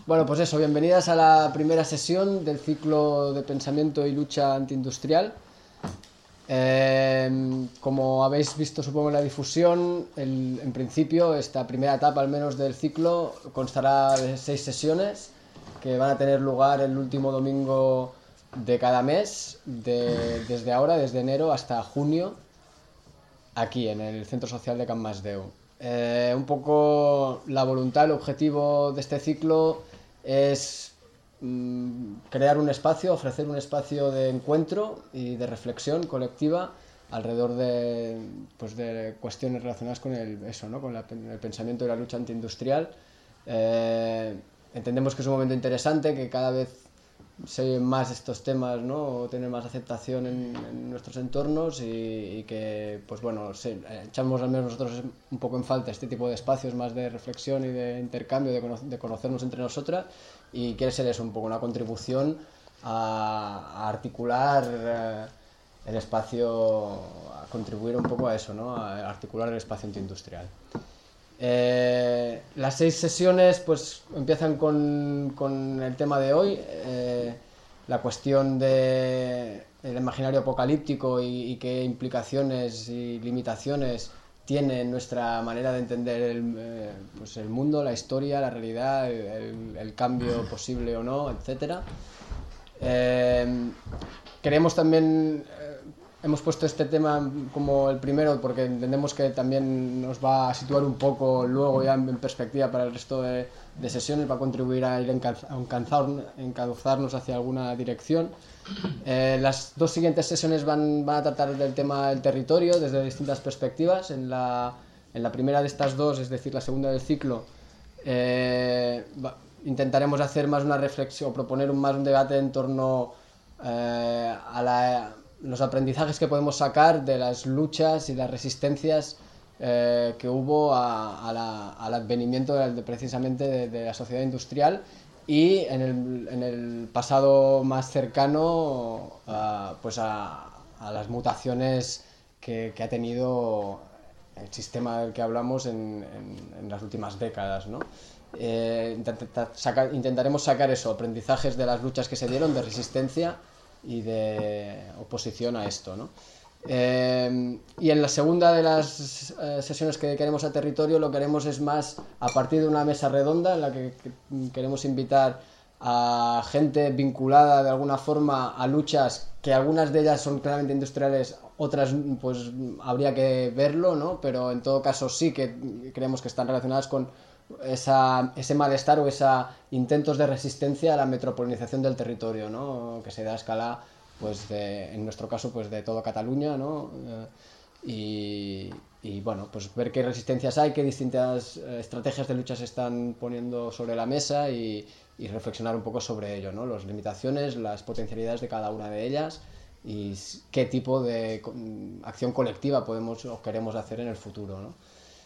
Bueno, pues eso, bienvenidas a la primera sesión del ciclo de pensamiento y lucha antiindustrial. Como habéis visto, supongo, en la difusión, en principio, esta primera etapa, al menos del ciclo, constará de 6 sesiones que van a tener lugar el último domingo de cada mes, desde ahora, desde enero hasta junio, aquí en el Centro Social de Can Masdeu. Un poco la voluntad, el objetivo de este ciclo es crear un espacio, ofrecer un espacio de encuentro y de reflexión colectiva alrededor de cuestiones relacionadas con eso, ¿no? Con el pensamiento y la lucha antiindustrial. Entendemos que es un momento interesante, que cada vez se oyen más estos temas, ¿no? O tienen más aceptación en nuestros entornos y que, pues bueno, echamos al menos nosotros un poco en falta este tipo de espacios más de reflexión y de intercambio, de conocernos entre nosotras, y quiere ser eso, un poco una contribución a articular el espacio, a contribuir un poco a eso, ¿no? A articular el espacio antiindustrial. Las 6 sesiones pues empiezan con el tema de hoy, la cuestión del imaginario apocalíptico y qué implicaciones y limitaciones tiene nuestra manera de entender el mundo, la historia, la realidad, el cambio posible o no, etc. Queremos también... Hemos puesto este tema como el primero porque entendemos que también nos va a situar un poco luego ya en perspectiva para el resto de sesiones, va a contribuir a ir encauzarnos hacia alguna dirección. Las 2 siguientes sesiones van a tratar del tema del territorio desde distintas perspectivas. En la primera de estas 2, es decir, la segunda del ciclo, intentaremos hacer más una reflexión o proponer más un debate en torno a los aprendizajes que podemos sacar de las luchas y las resistencias que hubo al advenimiento precisamente de la sociedad industrial y en el pasado más cercano pues a las mutaciones que ha tenido el sistema del que hablamos en las últimas décadas, ¿no? Intentaremos sacar eso, aprendizajes de las luchas que se dieron de resistencia y de oposición a esto, ¿no? Y en la segunda de las sesiones que queremos a territorio, lo que haremos es más a partir de una mesa redonda en la que queremos invitar a gente vinculada de alguna forma a luchas que algunas de ellas son claramente industriales, otras pues habría que verlo, ¿no? Pero en todo caso sí que creemos que están relacionadas con ese malestar o esos intentos de resistencia a la metropolización del territorio, ¿no? Que se da a escala, pues en nuestro caso, pues de toda Cataluña, ¿no? Y bueno, pues ver qué resistencias hay, qué distintas estrategias de lucha se están poniendo sobre la mesa y reflexionar un poco sobre ello, ¿no? Las limitaciones, las potencialidades de cada una de ellas y qué tipo de acción colectiva podemos o queremos hacer en el futuro, ¿no?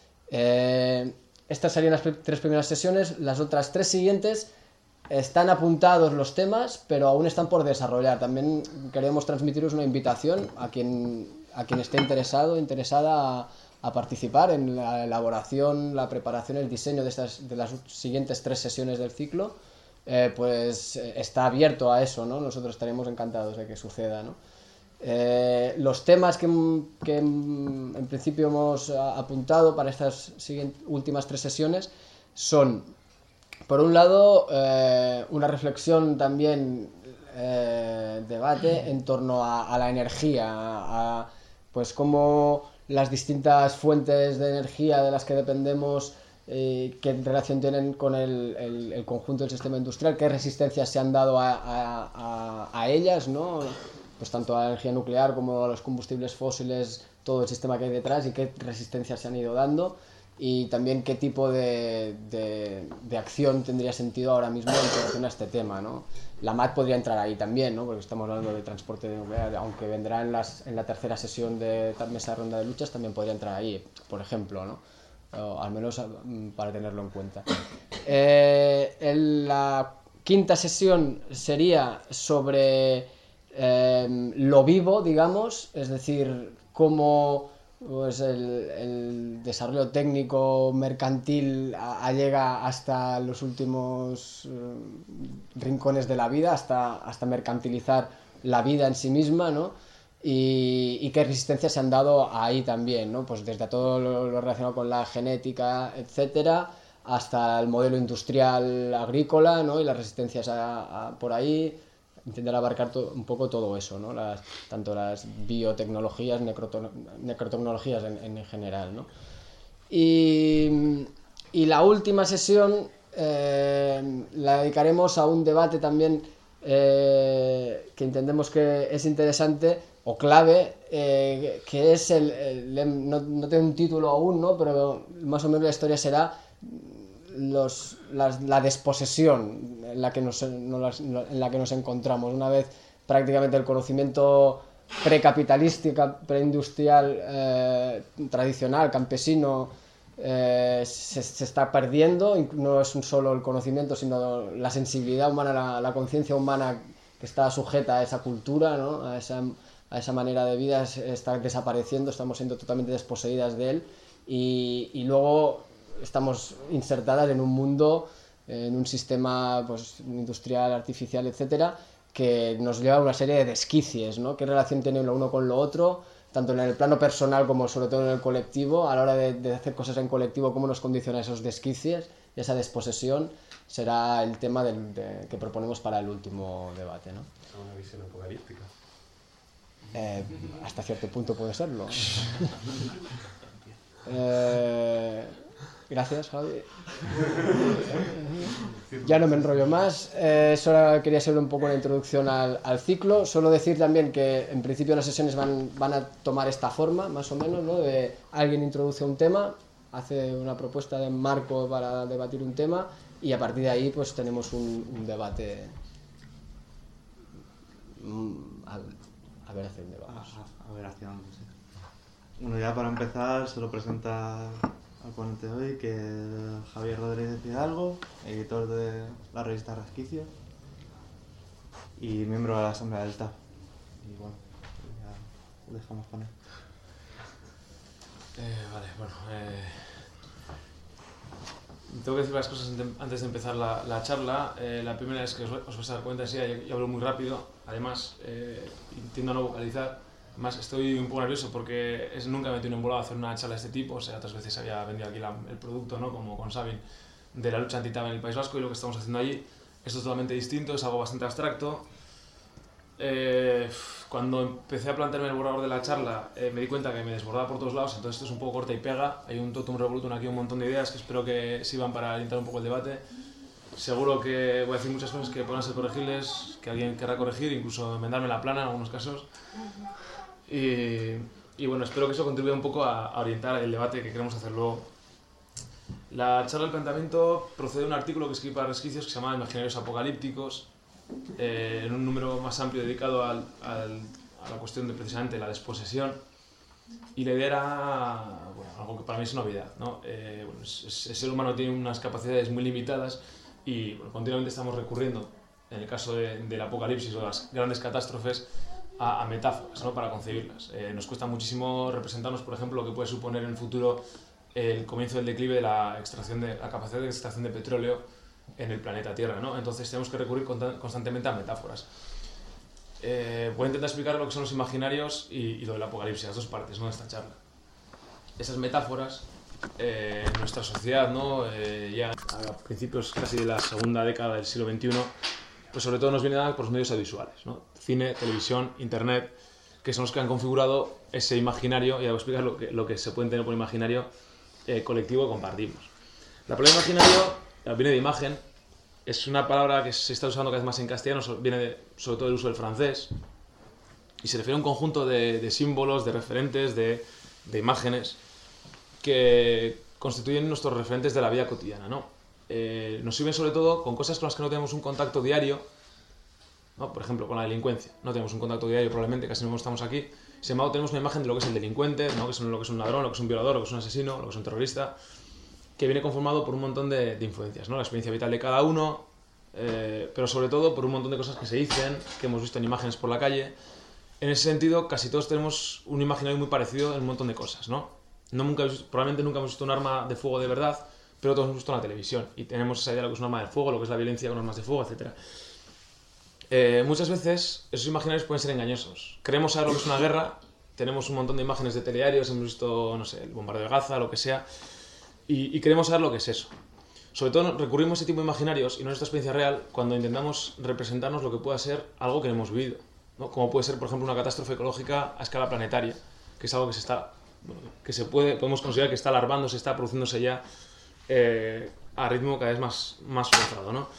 Estas serían las 3 primeras sesiones. Las otras 3 siguientes están apuntados los temas, pero aún están por desarrollar. También queremos transmitiros una invitación a quien esté interesada a participar en la elaboración, la preparación, el diseño de las siguientes 3 sesiones del ciclo. Pues está abierto a eso, ¿no? Nosotros estaremos encantados de que suceda, ¿no? Los temas que en principio hemos apuntado para estas últimas 3 sesiones son, por un lado, una reflexión también, debate en torno a la energía, pues cómo las distintas fuentes de energía de las que dependemos, qué relación tienen con el conjunto del sistema industrial, qué resistencias se han dado a ellas, ¿no? Pues tanto a la energía nuclear como a los combustibles fósiles, todo el sistema que hay detrás y qué resistencias se han ido dando, y también qué tipo de acción tendría sentido ahora mismo en relación a este tema, ¿no? La MAT podría entrar ahí también, ¿no? Porque estamos hablando de transporte nuclear, aunque vendrá en la tercera sesión de mesa ronda de luchas, también podría entrar ahí, por ejemplo, ¿no? O al menos para tenerlo en cuenta. La quinta sesión sería sobre lo vivo, digamos, es decir, cómo pues el desarrollo técnico mercantil llega hasta los últimos rincones de la vida, hasta mercantilizar la vida en sí misma, ¿no? Y qué resistencias se han dado ahí también, ¿no? Pues desde todo lo relacionado con la genética, etcétera, hasta el modelo industrial agrícola, ¿no? Y las resistencias por ahí, intentar abarcar un poco todo eso, ¿no? Tanto las biotecnologías, necrotecnologías en general, ¿no? Y la última sesión la dedicaremos a un debate también que entendemos que es interesante o clave, que es no tengo un título aún, ¿no? Pero más o menos la historia será la desposesión en la que nos encontramos una vez prácticamente el conocimiento precapitalístico, preindustrial, tradicional, campesino, se está perdiendo. No es solo el conocimiento, sino la sensibilidad humana, la conciencia humana que está sujeta a esa cultura, ¿no? a esa manera de vida está desapareciendo, estamos siendo totalmente desposeídas de él, y luego estamos insertadas en un mundo, en un sistema pues, industrial, artificial, etcétera, que nos lleva a una serie de desquicios, ¿no? ¿Qué relación tiene lo uno con lo otro? Tanto en el plano personal como sobre todo en el colectivo, a la hora de hacer cosas en colectivo, cómo nos condiciona esos desquicios y esa desposesión, será el tema que proponemos para el último debate, ¿no? Una visión apocalíptica. Hasta cierto punto puede serlo. Gracias, Javi. Ya no me enrollo más. Solo quería ser un poco una introducción al ciclo. Solo decir también que en principio las sesiones van a tomar esta forma, más o menos, ¿no? De alguien introduce un tema, hace una propuesta de marco para debatir un tema, y a partir de ahí pues tenemos un debate. A ver hacia dónde vamos. A ver hacia dónde, sí. Bueno, ya para empezar se lo presenta al ponente de hoy, que es Javier Rodríguez Hidalgo, editor de la revista Resquicio y miembro de la Asamblea del TAF. Y bueno, ya lo dejamos con él. Vale, bueno. Tengo que decir varias cosas antes de empezar la charla. La primera es que os vais a dar cuenta, sí, yo hablo muy rápido. Además, intento no vocalizar. Además, estoy un poco nervioso porque nunca me he tenido embolado a hacer una charla de este tipo. O sea, otras veces había vendido aquí el producto, ¿no? Como con Sabin, de la lucha anti-TAV en el País Vasco, y lo que estamos haciendo allí. Esto es totalmente distinto, es algo bastante abstracto. Cuando empecé a plantearme el borrador de la charla, me di cuenta que me desbordaba por todos lados, entonces esto es un poco corta y pega. Hay un totum revolutum aquí, un montón de ideas que espero que sirvan para orientar un poco el debate. Seguro que voy a decir muchas cosas que puedan ser corregibles, que alguien querrá corregir, incluso enmendarme la plana en algunos casos. Y bueno, espero que eso contribuya un poco a orientar el debate que queremos hacer luego. La charla del planteamiento procede de un artículo que escribí para Resquicios que se llama Imaginarios Apocalípticos, en un número más amplio dedicado a la cuestión de precisamente la desposesión. Y la idea era, bueno, algo que para mí es novedad, ¿no? Bueno, el ser humano tiene unas capacidades muy limitadas y bueno, continuamente estamos recurriendo, en el caso del apocalipsis o de las grandes catástrofes, a metáforas, ¿no? Para concebirlas. Nos cuesta muchísimo representarnos, por ejemplo, lo que puede suponer en el futuro el comienzo del declive de la capacidad de extracción de petróleo en el planeta Tierra, ¿no? Entonces tenemos que recurrir constantemente a metáforas. Voy a intentar explicar lo que son los imaginarios y lo del apocalipsis, las dos partes, ¿no? De esta charla. Esas metáforas en nuestra sociedad, ¿no? Ya a principios casi de la segunda década del siglo XXI, pues sobre todo nos vienen dadas por los medios audiovisuales, ¿no? Cine, televisión, internet, que son los que han configurado ese imaginario, y voy a explicar lo que se puede tener por imaginario colectivo que compartimos. La palabra imaginario viene de imagen, es una palabra que se está usando cada vez más en castellano, viene sobre todo del uso del francés, y se refiere a un conjunto de símbolos, de referentes, de imágenes que constituyen nuestros referentes de la vida cotidiana, ¿no? Nos sirven sobre todo con cosas con las que no tenemos un contacto diario, ¿no? Por ejemplo, con la delincuencia. No tenemos un contacto diario, probablemente, casi no estamos aquí. Sin embargo, tenemos una imagen de lo que es el delincuente, ¿no? Lo que es un ladrón, lo que es un violador, lo que es un asesino, lo que es un terrorista, que viene conformado por un montón de influencias, ¿no? La experiencia vital de cada uno, pero sobre todo por un montón de cosas que se dicen, que hemos visto en imágenes por la calle, en ese sentido, casi todos tenemos un imaginario muy parecido en un montón de cosas, ¿no? Probablemente nunca hemos visto un arma de fuego de verdad, pero todos hemos visto en la televisión y tenemos esa idea de lo que es un arma de fuego, lo que es la violencia con armas de fuego, etc. Muchas veces esos imaginarios pueden ser engañosos. Creemos saber lo que es una guerra, tenemos un montón de imágenes de telediarios, hemos visto, no sé, el bombardeo de Gaza, lo que sea, y queremos saber lo que es eso. Sobre todo recurrimos a ese tipo de imaginarios y no a nuestra experiencia real cuando intentamos representarnos lo que pueda ser algo que no hemos vivido, ¿no? Como puede ser, por ejemplo, una catástrofe ecológica a escala planetaria, que es algo que podemos considerar que está alarmando, se está produciéndose ya a ritmo cada vez más forzado, ¿no?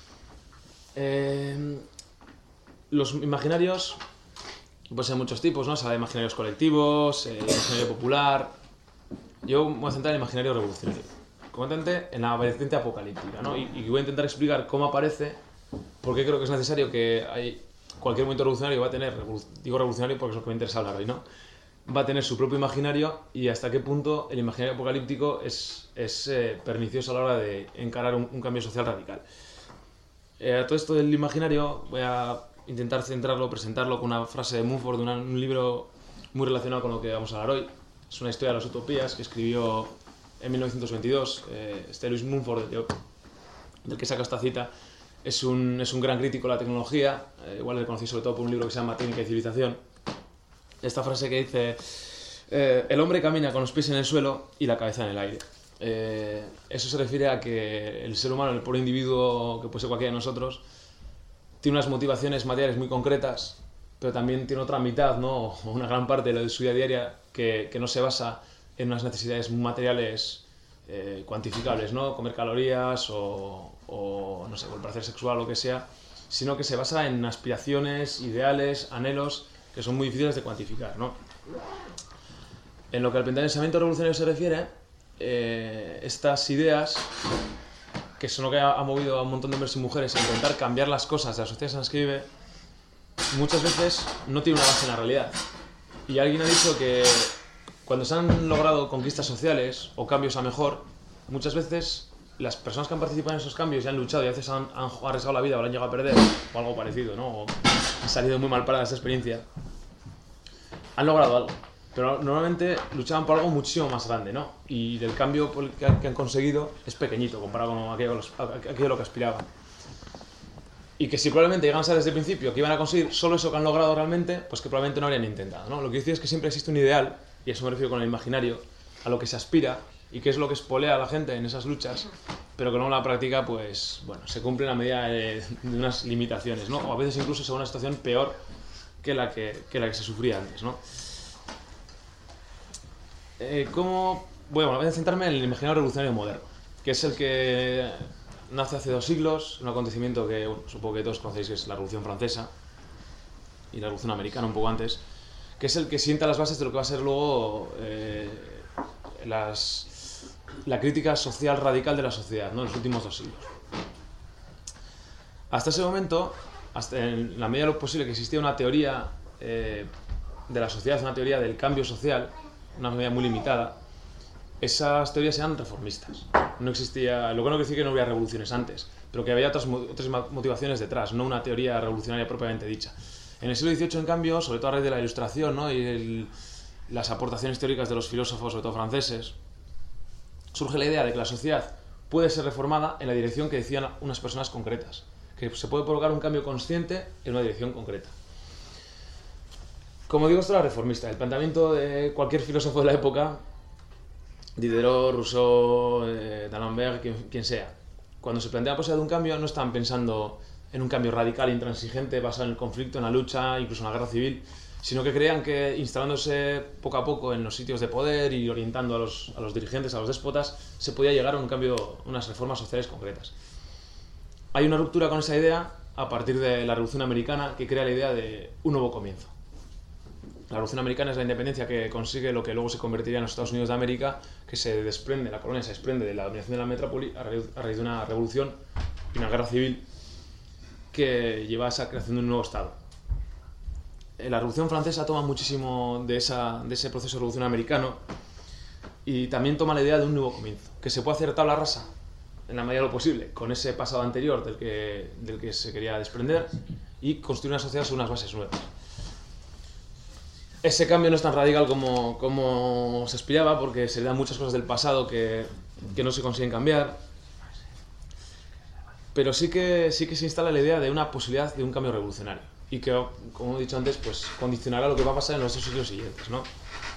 Los imaginarios pueden ser muchos tipos, ¿no? O sea, imaginarios colectivos, imaginario popular. Yo me voy a centrar en el imaginario revolucionario, concretamente en la vertiente apocalíptica, ¿no? Y voy a intentar explicar cómo aparece, por qué creo que es necesario que cualquier movimiento revolucionario va a tener, digo revolucionario porque es lo que me interesa hablar hoy, ¿no? Va a tener su propio imaginario y hasta qué punto el imaginario apocalíptico es pernicioso a la hora de encarar un cambio social radical. Todo esto del imaginario voy a intentar centrarlo, presentarlo con una frase de Mumford de un libro muy relacionado con lo que vamos a hablar hoy. Es una historia de las utopías que escribió en 1922 Louis Mumford, del que saca esta cita. Es un gran crítico de la tecnología, igual le conocí sobre todo por un libro que se llama Técnica y Civilización. Esta frase que dice: el hombre camina con los pies en el suelo y la cabeza en el aire. Eso se refiere a que el ser humano, el pobre individuo que puede ser cualquiera de nosotros, tiene unas motivaciones materiales muy concretas, pero también tiene otra mitad, ¿no? O una gran parte de su vida diaria que no se basa en unas necesidades materiales cuantificables, ¿no? Comer calorías o no sé, el placer sexual o lo que sea, sino que se basa en aspiraciones, ideales, anhelos que son muy difíciles de cuantificar, ¿no? En lo que al pensamiento revolucionario se refiere, estas ideas, que son lo que ha movido a un montón de hombres y mujeres a intentar cambiar las cosas de la sociedad en las que vive, muchas veces no tiene una base en la realidad. Y alguien ha dicho que cuando se han logrado conquistas sociales o cambios a mejor, muchas veces las personas que han participado en esos cambios y han luchado y a veces han arriesgado la vida o la han llegado a perder o algo parecido, ¿no? O han salido muy mal paradas de esa experiencia, han logrado algo. Pero normalmente luchaban por algo muchísimo más grande, ¿no? Y del cambio que han conseguido es pequeñito comparado con aquello a lo que aspiraban. Y que si probablemente llegan a saber desde el principio que iban a conseguir solo eso que han logrado realmente, pues que probablemente no habrían intentado, ¿no? Lo que quiero decir es que siempre existe un ideal, y a eso me refiero con el imaginario, a lo que se aspira y que es lo que espolea a la gente en esas luchas, pero que luego en la práctica, pues, bueno, se cumple a medida de unas limitaciones, ¿no? O a veces incluso se va a una situación peor que la que se sufría antes, ¿no? Voy a centrarme en el imaginario revolucionario moderno, que es el que nace hace 2 siglos, un acontecimiento que supongo que todos conocéis, que es la Revolución Francesa y la Revolución Americana un poco antes, que es el que sienta las bases de lo que va a ser luego la crítica social radical de la sociedad, ¿no? En los últimos 2 siglos. Hasta ese momento, hasta en la medida de lo posible que existía una teoría de la sociedad, una teoría del cambio social, una medida muy limitada, esas teorías eran reformistas. No existía, lo que no quiere decir que no hubiera revoluciones antes, pero que había otras motivaciones detrás, no una teoría revolucionaria propiamente dicha. En el siglo XVIII, en cambio, sobre todo a raíz de la Ilustración, ¿no? Y las aportaciones teóricas de los filósofos, sobre todo franceses, surge la idea de que la sociedad puede ser reformada en la dirección que decían unas personas concretas, que se puede provocar un cambio consciente en una dirección concreta. Como digo, esto era reformista. El planteamiento de cualquier filósofo de la época, Diderot, Rousseau, D'Alembert, quien sea, cuando se plantea la posibilidad de un cambio, no están pensando en un cambio radical, intransigente, basado en el conflicto, en la lucha, incluso en la guerra civil, sino que creían que instalándose poco a poco en los sitios de poder y orientando a los dirigentes, a los déspotas, se podía llegar a un cambio, unas reformas sociales concretas. Hay una ruptura con esa idea a partir de la Revolución Americana, que crea la idea de un nuevo comienzo. La Revolución Americana es la independencia que consigue lo que luego se convertiría en los Estados Unidos de América, que la colonia se desprende de la dominación de la metrópoli a raíz de una revolución y una guerra civil que lleva a esa creación de un nuevo Estado. La Revolución Francesa toma muchísimo de ese proceso de revolución americano y también toma la idea de un nuevo comienzo, que se puede hacer tabla rasa en la medida de lo posible con ese pasado anterior del que se quería desprender y construir una sociedad sobre unas bases nuevas. ese cambio no es tan radical como se aspiraba, porque se le dan muchas cosas del pasado que no se consiguen cambiar. Pero sí que se instala la idea de una posibilidad de un cambio revolucionario. Y que, como he dicho antes, pues condicionará lo que va a pasar en los 2 siglos siguientes, ¿no?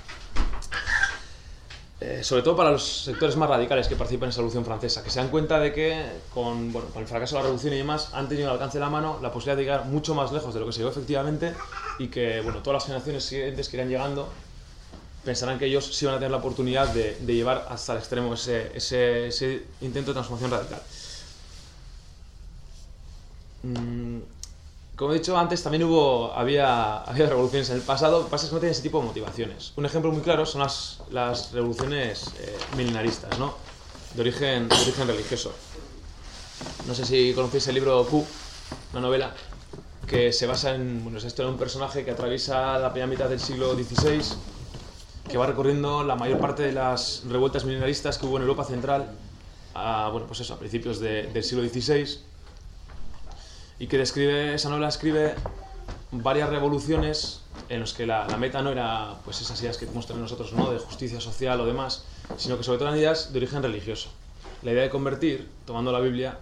Sobre todo para los sectores más radicales que participan en esa revolución francesa, que se dan cuenta de que con el fracaso de la revolución y demás han tenido al alcance de la mano la posibilidad de llegar mucho más lejos de lo que se llegó efectivamente, y que todas las generaciones siguientes que irán llegando pensarán que ellos sí van a tener la oportunidad de llevar hasta el extremo ese intento de transformación radical. Como he dicho antes, también había revoluciones en el pasado. Lo que pasa es que no tienen ese tipo de motivaciones. Un ejemplo muy claro son las revoluciones milenaristas, ¿no? de origen religioso. No sé si conocéis el libro Q, una novela que se basa en es la historia de un personaje que atraviesa la primera mitad del siglo XVI, que va recorriendo la mayor parte de las revueltas milenaristas que hubo en Europa Central a principios del siglo XVI, y que esa novela describe varias revoluciones en las que la meta no era esas ideas que podemos tener nosotros, ¿no?, de justicia social o demás, sino que sobre todo eran ideas de origen religioso. La idea de convertir, tomando la Biblia,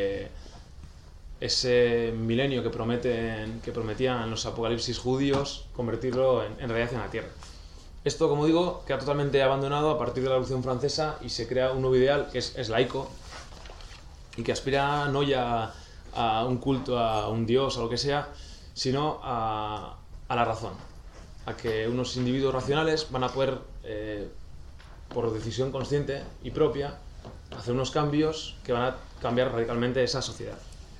ese milenio que prometían los apocalipsis judíos, convertirlo en realidad en la tierra. Esto, como digo, queda totalmente abandonado a partir de la Revolución Francesa y se crea un nuevo ideal que es laico y que aspira no ya a un culto a un dios o lo que sea, sino a la razón, a que unos individuos racionales van a poder, por decisión consciente y propia, hacer unos cambios que van a cambiar radicalmente esa sociedad.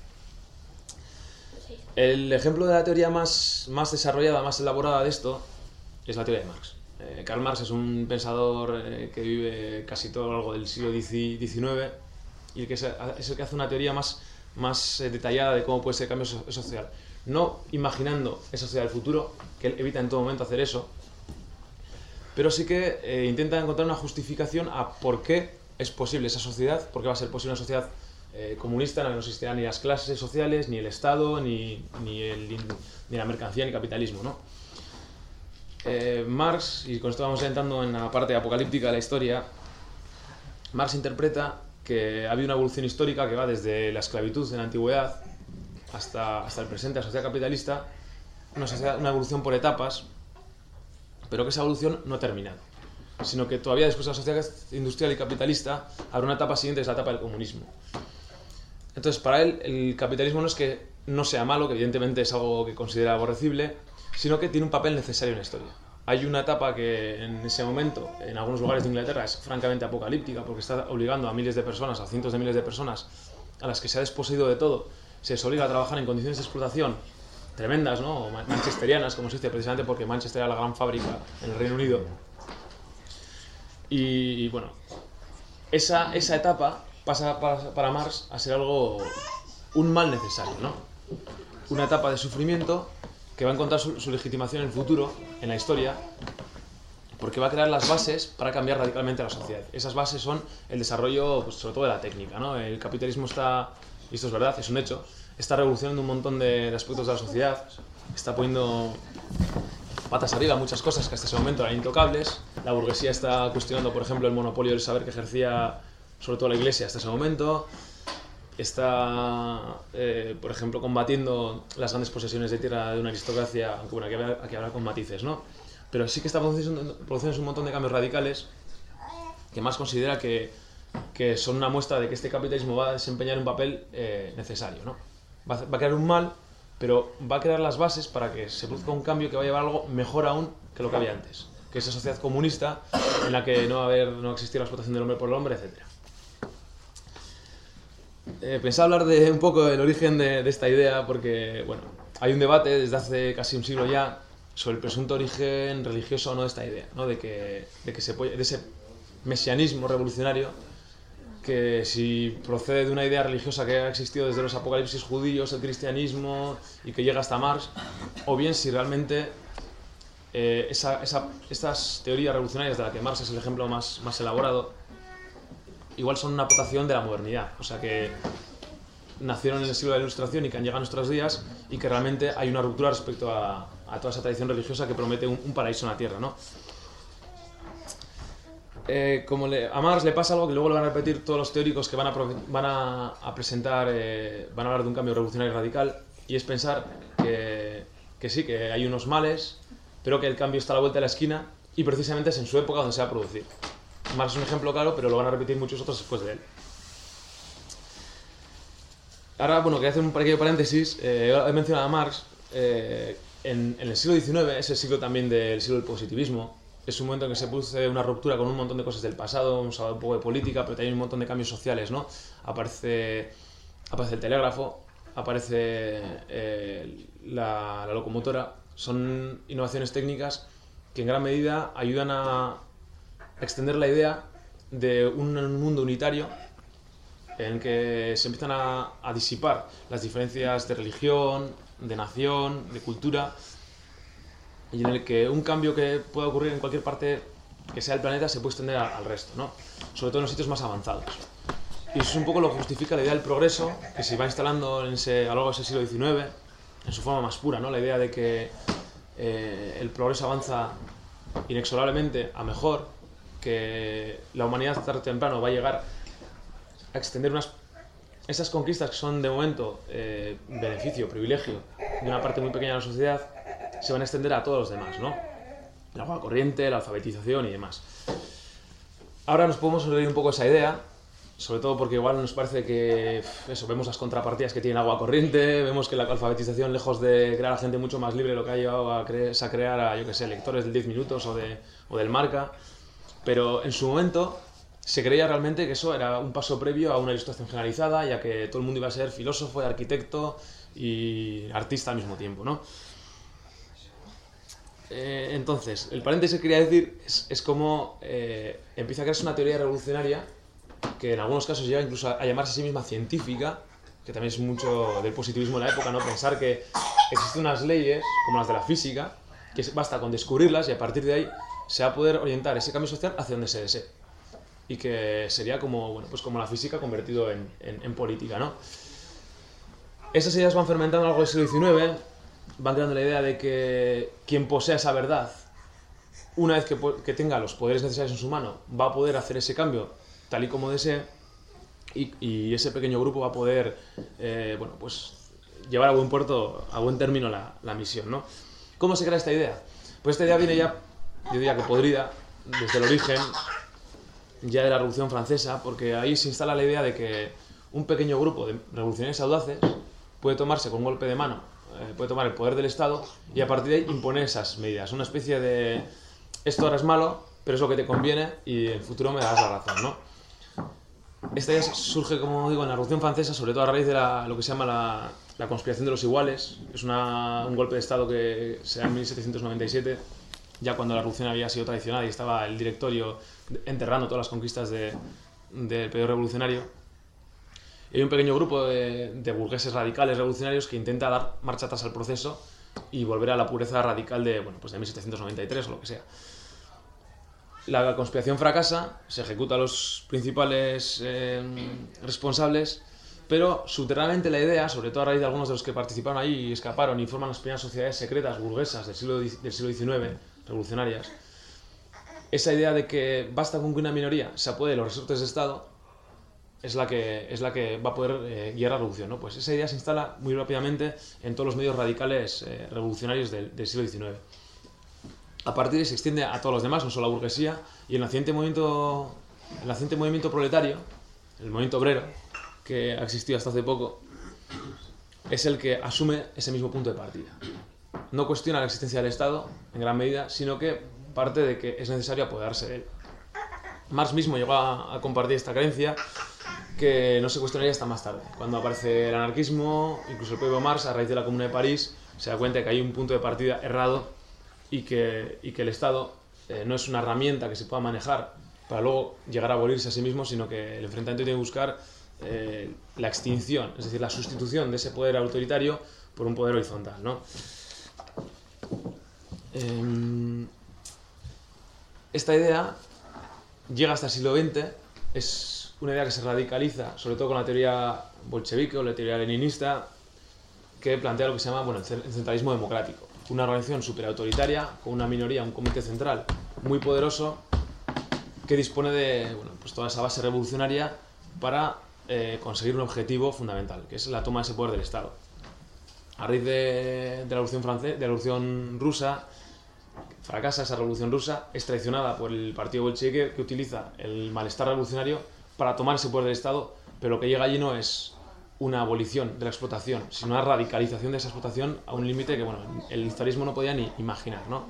El ejemplo de la teoría más desarrollada, más elaborada de esto, es la teoría de Marx. Karl Marx es un pensador que vive casi todo a lo largo del siglo XIX y que es el que hace una teoría más detallada de cómo puede ser el cambio social. No imaginando esa sociedad del futuro, que él evita en todo momento hacer eso, pero sí que intenta encontrar una justificación a por qué es posible esa sociedad, por qué va a ser posible una sociedad comunista en la que no existirán ni las clases sociales, ni el Estado, ni la mercancía, ni el capitalismo, ¿no? Marx, y con esto vamos entrando en la parte apocalíptica de la historia, Marx interpreta que ha habido una evolución histórica que va desde la esclavitud en la antigüedad hasta el presente, la sociedad capitalista, una evolución por etapas, pero que esa evolución no ha terminado, sino que todavía después de la sociedad industrial y capitalista habrá una etapa siguiente, es la etapa del comunismo. Entonces, para él, el capitalismo no es que no sea malo, que evidentemente es algo que considera aborrecible, sino que tiene un papel necesario en la historia. Hay una etapa que en ese momento, en algunos lugares de Inglaterra, es francamente apocalíptica, porque está obligando a miles de personas, a cientos de miles de personas, a las que se ha desposeído de todo, se les obliga a trabajar en condiciones de explotación tremendas, ¿no?, o manchesterianas, como se dice, precisamente porque Manchester era la gran fábrica en el Reino Unido. Y bueno, esa etapa pasa para Marx a ser un mal necesario, ¿no? Una etapa de sufrimiento que va a encontrar su legitimación en el futuro, en la historia, porque va a crear las bases para cambiar radicalmente la sociedad. Esas bases son el desarrollo, sobre todo de la técnica, ¿no? El capitalismo está, y esto es verdad, es un hecho, está revolucionando un montón de aspectos de la sociedad, está poniendo patas arriba muchas cosas que hasta ese momento eran intocables. La burguesía está cuestionando, por ejemplo, el monopolio del saber que ejercía sobre todo la Iglesia hasta ese momento. Está, por ejemplo, combatiendo las grandes posesiones de tierra de una aristocracia, aunque bueno, aquí habrá con matices, ¿no? Pero sí que está produciendo un montón de cambios radicales que más considera que son una muestra de que este capitalismo va a desempeñar un papel necesario, ¿no? Va a crear un mal, pero va a crear las bases para que se produzca un cambio que va a llevar a algo mejor aún que lo que había antes, que es esa sociedad comunista en la que no va a existir la explotación del hombre por el hombre, etc. Pensaba hablar un poco del origen de esta idea porque, bueno, hay un debate desde hace casi un siglo ya sobre el presunto origen religioso o no de esta idea, ¿no? de ese mesianismo revolucionario, que si procede de una idea religiosa que ha existido desde los apocalipsis judíos, el cristianismo y que llega hasta Marx, o bien si realmente estas teorías revolucionarias de las que Marx es el ejemplo más elaborado, igual son una aportación de la modernidad. O sea que nacieron en el siglo de la Ilustración y que han llegado a nuestros días, y que realmente hay una ruptura respecto a toda esa tradición religiosa que promete un paraíso en la tierra, ¿no? A Marx le pasa algo que luego lo van a repetir todos los teóricos que van a presentar, van a hablar de un cambio revolucionario radical, y es pensar que sí, que hay unos males, pero que el cambio está a la vuelta de la esquina, y precisamente es en su época donde se va a producir. Marx es un ejemplo claro, pero lo van a repetir muchos otros después de él. Ahora, bueno, quería hacer un pequeño paréntesis. He mencionado a Marx. En el siglo XIX, es el siglo también del siglo del positivismo. Es un momento en que se produce una ruptura con un montón de cosas del pasado, vamos a hablar un poco de política, pero también un montón de cambios sociales, ¿no? Aparece el telégrafo, aparece la locomotora. Son innovaciones técnicas que en gran medida ayudan a extender la idea de un mundo unitario en que se empiezan a disipar las diferencias de religión, de nación, de cultura, y en el que un cambio que pueda ocurrir en cualquier parte que sea del planeta se puede extender al resto, ¿no? Sobre todo en los sitios más avanzados. Y eso es un poco lo que justifica la idea del progreso, que se va instalando a lo largo de ese siglo XIX, en su forma más pura, ¿no? La idea de que el progreso avanza inexorablemente a mejor, que la humanidad tarde o temprano va a llegar a extender esas conquistas que son de momento beneficio, privilegio de una parte muy pequeña de la sociedad, se van a extender a todos los demás, ¿no? El agua corriente, la alfabetización y demás. Ahora nos podemos reír un poco esa idea, sobre todo porque igual nos parece que vemos las contrapartidas que tiene agua corriente, vemos que la alfabetización, lejos de crear a gente mucho más libre, lo que ha llevado a crear a, yo que sé, lectores del 10 minutos o del Marca, pero en su momento se creía realmente que eso era un paso previo a una ilustración generalizada, ya que todo el mundo iba a ser filósofo, arquitecto y artista al mismo tiempo, ¿no? Entonces, el paréntesis que quería decir es cómo empieza a crearse una teoría revolucionaria que en algunos casos llega incluso a llamarse a sí misma científica, que también es mucho del positivismo de la época, ¿no? Pensar que existen unas leyes, como las de la física, que basta con descubrirlas y a partir de ahí se va a poder orientar ese cambio social hacia donde se desee. Y que sería como, bueno, pues como la física convertido en política, ¿no? Esas ideas van fermentando a lo largo del siglo XIX, van creando la idea de que quien posea esa verdad, una vez que tenga los poderes necesarios en su mano, va a poder hacer ese cambio tal y como desee, y ese pequeño grupo va a poder bueno, pues llevar a buen puerto, a buen término la misión, ¿no? ¿Cómo se crea esta idea? Pues esta idea viene ya, yo diría que podrida, desde el origen ya de la Revolución Francesa, porque ahí se instala la idea de que un pequeño grupo de revolucionarios audaces puede tomarse con un golpe de mano, puede tomar el poder del Estado y a partir de ahí imponer esas medidas, una especie de esto ahora es malo, pero es lo que te conviene y en el futuro me das la razón, ¿no? Esta idea surge, como digo, en la Revolución Francesa, sobre todo a raíz de lo que se llama la conspiración de los iguales. Es un golpe de Estado que se da en 1797, ya cuando la revolución había sido traicionada y estaba el directorio enterrando todas las conquistas del periodo revolucionario. Y hay un pequeño grupo de burgueses radicales revolucionarios que intenta dar marcha atrás al proceso y volver a la pureza radical de 1793 o lo que sea. La conspiración fracasa, se ejecuta a los principales responsables, pero subterráneamente la idea, sobre todo a raíz de algunos de los que participaron ahí y escaparon y forman las primeras sociedades secretas burguesas del siglo XIX, revolucionarias, esa idea de que basta con que una minoría se apodere de los resortes de Estado es la que va a poder guiar la revolución, ¿no? Pues esa idea se instala muy rápidamente en todos los medios radicales revolucionarios del siglo XIX. A partir de ahí se extiende a todos los demás, no solo a la burguesía, y el naciente movimiento proletario, el movimiento obrero, que ha existido hasta hace poco, es el que asume ese mismo punto de partida. No cuestiona la existencia del Estado, en gran medida, sino que parte de que es necesario apoderarse de él. Marx mismo llegó a compartir esta creencia, que no se cuestionaría hasta más tarde. Cuando aparece el anarquismo, incluso el propio Marx, a raíz de la Comuna de París, se da cuenta de que hay un punto de partida errado y que el Estado no es una herramienta que se pueda manejar para luego llegar a abolirse a sí mismo, sino que el enfrentamiento tiene que buscar la extinción, es decir, la sustitución de ese poder autoritario por un poder horizontal, ¿no? Esta idea llega hasta el siglo XX, es una idea que se radicaliza, sobre todo con la teoría bolchevique o la teoría leninista, que plantea lo que se llama, bueno, el centralismo democrático. Una organización superautoritaria, con una minoría, un comité central muy poderoso, que dispone de, bueno, pues toda esa base revolucionaria para conseguir un objetivo fundamental, que es la toma de ese poder del Estado. A raíz de la Revolución Francesa, de la Revolución Rusa, fracasa esa Revolución Rusa, es traicionada por el partido bolchevique, que utiliza el malestar revolucionario para tomar ese poder del Estado, pero lo que llega allí no es una abolición de la explotación, sino una radicalización de esa explotación a un límite que, bueno, el zarismo no podía ni imaginar, ¿no?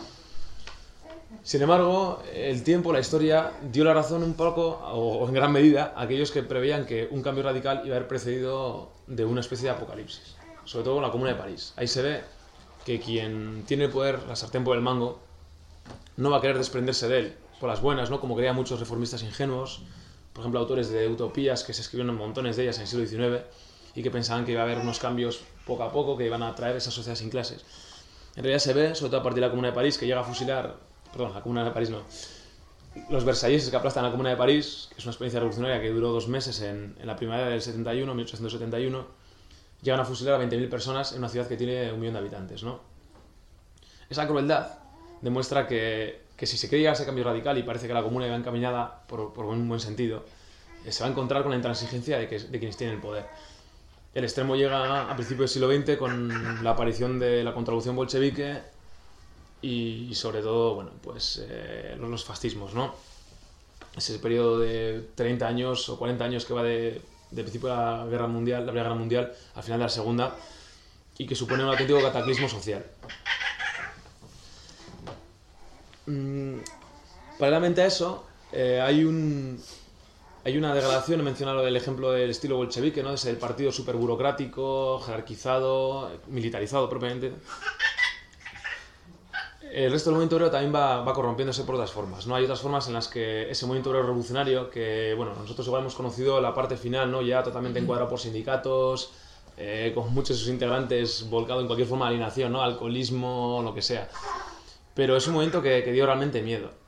Sin embargo, el tiempo, la historia, dio la razón un poco, o en gran medida, a aquellos que preveían que un cambio radical iba a haber precedido de una especie de apocalipsis, sobre todo con la Comuna de París. Ahí se ve que quien tiene el poder, la sartén por el mango, no va a querer desprenderse de él por las buenas, ¿no? Como creían muchos reformistas ingenuos, por ejemplo, autores de utopías que se escribieron montones de ellas en el siglo XIX y que pensaban que iba a haber unos cambios poco a poco que iban a traer esa sociedad sin clases. En realidad se ve, sobre todo a partir de la Comuna de París, que llega a fusilar, perdón, la Comuna de París no, los versalleses que aplastan la Comuna de París, que es una experiencia revolucionaria que duró 2 meses en la primavera del 71, 1871, llegan a fusilar a 20.000 personas en una ciudad que tiene 1 millón de habitantes, ¿no? Esa crueldad demuestra que si se quiere llegar a ese cambio radical, y parece que la Comuna iba encaminada por un buen sentido, se va a encontrar con la intransigencia de quienes tienen el poder. El extremo llega a principios del siglo XX con la aparición de la contrarrevolución bolchevique y sobre todo, bueno, pues los fascismos, ¿no? Ese periodo de 30 años o 40 años que va de principio de la Guerra Mundial, la Primera Guerra Mundial, al final de la Segunda, y que supone un auténtico cataclismo social. Paralelamente a eso, hay una degradación. He mencionado el ejemplo del estilo bolchevique, ¿no? Es el partido súper burocrático, jerarquizado, militarizado propiamente. El resto del movimiento obrero también va corrompiéndose por otras formas, ¿no? Hay otras formas en las que ese movimiento obrero revolucionario, que bueno, nosotros igual hemos conocido la parte final, ¿no? Ya totalmente encuadrado por sindicatos, con muchos de sus integrantes volcado en cualquier forma de alienación, ¿no? Alcoholismo, lo que sea. Pero es un movimiento que dio realmente miedo.